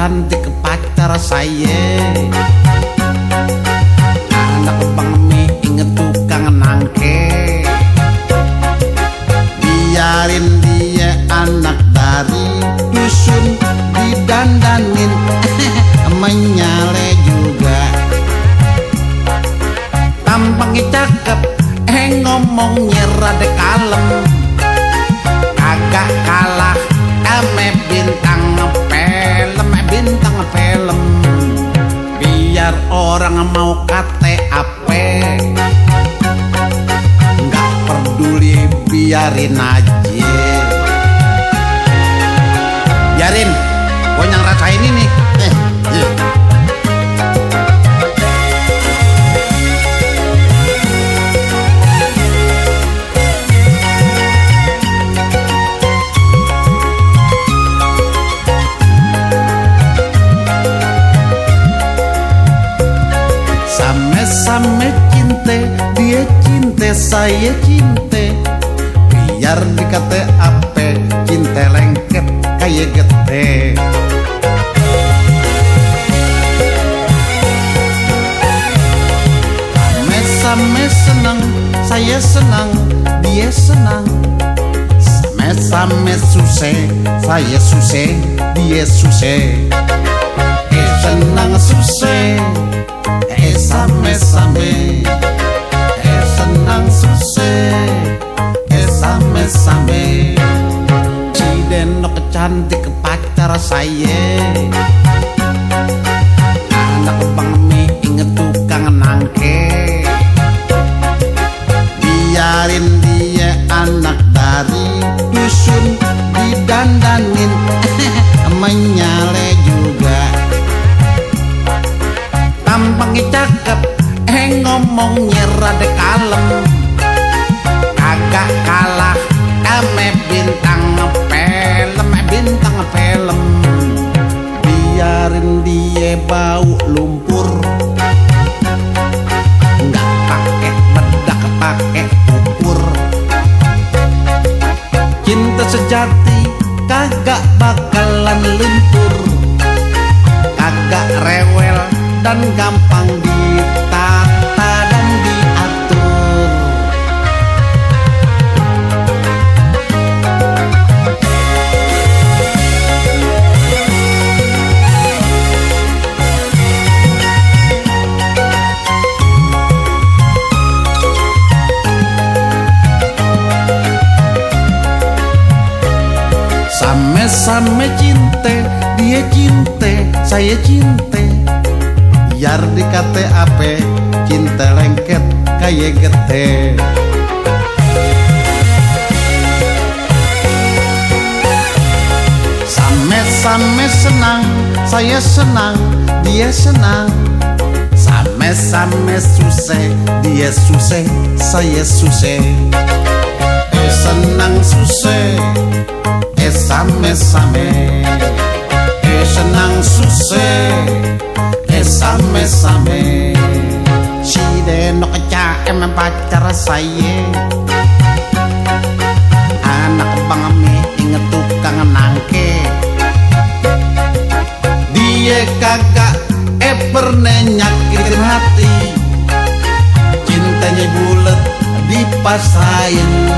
cantik pacar saya. Anak bang mi inget tukang nangke. Biarin dia anak dari dusun didandanin menyale juga. Tampangnya cakep, ngomongnya rada kalem. Kagak kalah ame bintang film. Biar orang mau kate ape, nggak peduli, biarin aja. Biarin, gua yang rasain ini. Sama cinta, dia cinta, saya cinta. Biar dikata ape, cinta lengket kayak gete. Sama senang, saya senang, dia senang. Sama susah, saya susah, dia susah. Senang susah, same-same, senang susah, same-same. Cidenok cantik pacar saya. Anak bang mi inget tukang nangke. Biarin dia anak dari dusun didandanin menyale juga. Tampangnya cakep, ngomongnya rada kalem. Kagak kalah ame bintang film. Biarin dia bau lumpur, nggak pakai bedak, pakai ukur. Cinta sejati kagak bakalan luntur. Kagak rewel dan gampang ditata dan diatur. Sama-sama cinta, dia cinta, saya cinta. Biar dikate ape, cinta lengket kayak gete. Sama-sama senang, saya senang, dia senang. Sama-sama susah, dia susah, saya susah. Senang susah, same-same. Senang susah, same-same. Cidenok caem pacar saya. Anak bang mi inget tukang nangke. Dia kagak pernah nyakitin hati. Cintanya bulet dipasain